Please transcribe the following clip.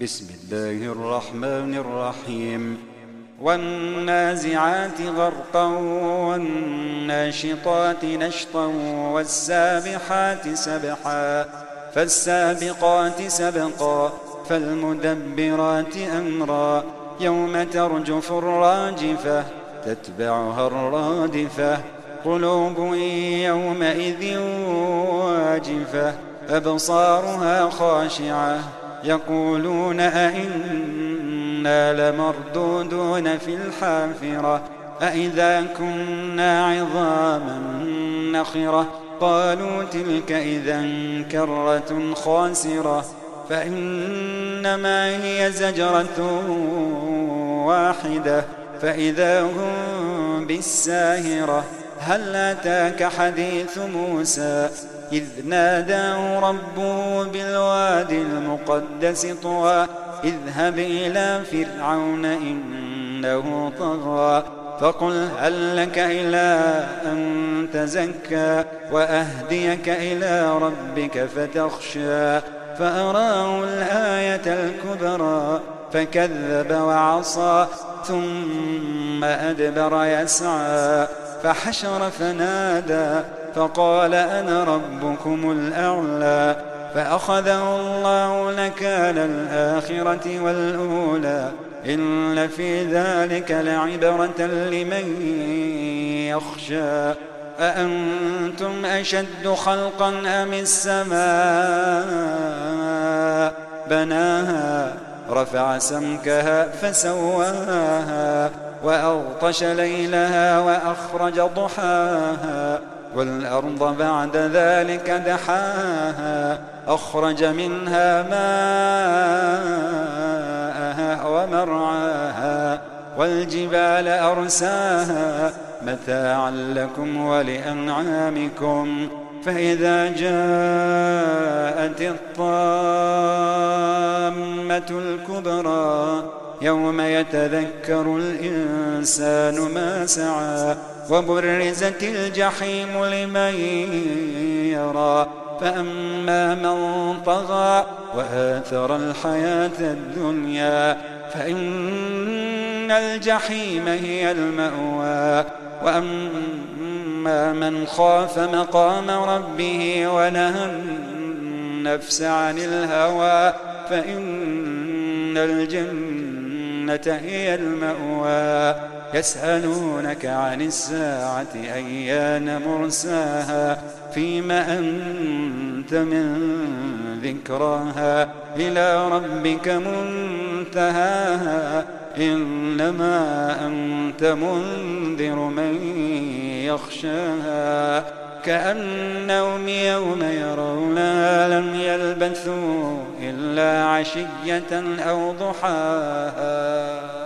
بسم الله الرحمن الرحيم والنازعات غرقا والناشطات نشطا والسابحات سبحا فالسابقات سبقا فالمدبرات أمرا يوم ترجف الراجفة تتبعها الرادفة قلوب يومئذ واجفة أبصارها خاشعة يقولون أئنا لمردودون في الحافرة أئذا كنا عظاما نخرة قالوا تلك إذا كرة خاسرة فإنما هي زجرة واحدة فإذا هم بالساهرة هل أتاك حديث موسى إذ ناداه ربه بالوادي المقدس طوى اذهب إلى فرعون إنه طغى فقل هل لك إلى أن تزكى وأهديك إلى ربك فتخشى فأراه الآية الكبرى فكذب وعصى ثم أدبر يسعى فحشر فنادى فقال أنا ربكم الأعلى فأخذه الله نكال الآخرة والأولى إن في ذلك لعبرة لمن يخشى أأنتم أشد خلقا أم السماء بناها رفع سمكها فسواها وأغطش ليلها وأخرج ضحاها والأرض بعد ذلك دحاها أخرج منها ماءها ومرعاها والجبال أرساها متاعا لكم ولأنعامكم فإذا جاءت الطامة الكبرى يوم يتذكر الإنسان ما سعى وبرزت الجحيم لمن يرى فأما من طغى وآثر الحياة الدنيا فإن الجحيم هي المأوى وأما من خاف مقام ربه ونهى النفس عن الهوى فإن الجنة هي المأوى يسألونك عن الساعة أيان مرساها فيما أنت من ذكراها إلى ربك منتهاها إنما أنت منذر من يخشاها كأنهم يوم يرونها لم يلبثوا إلا عشية أو ضحاها.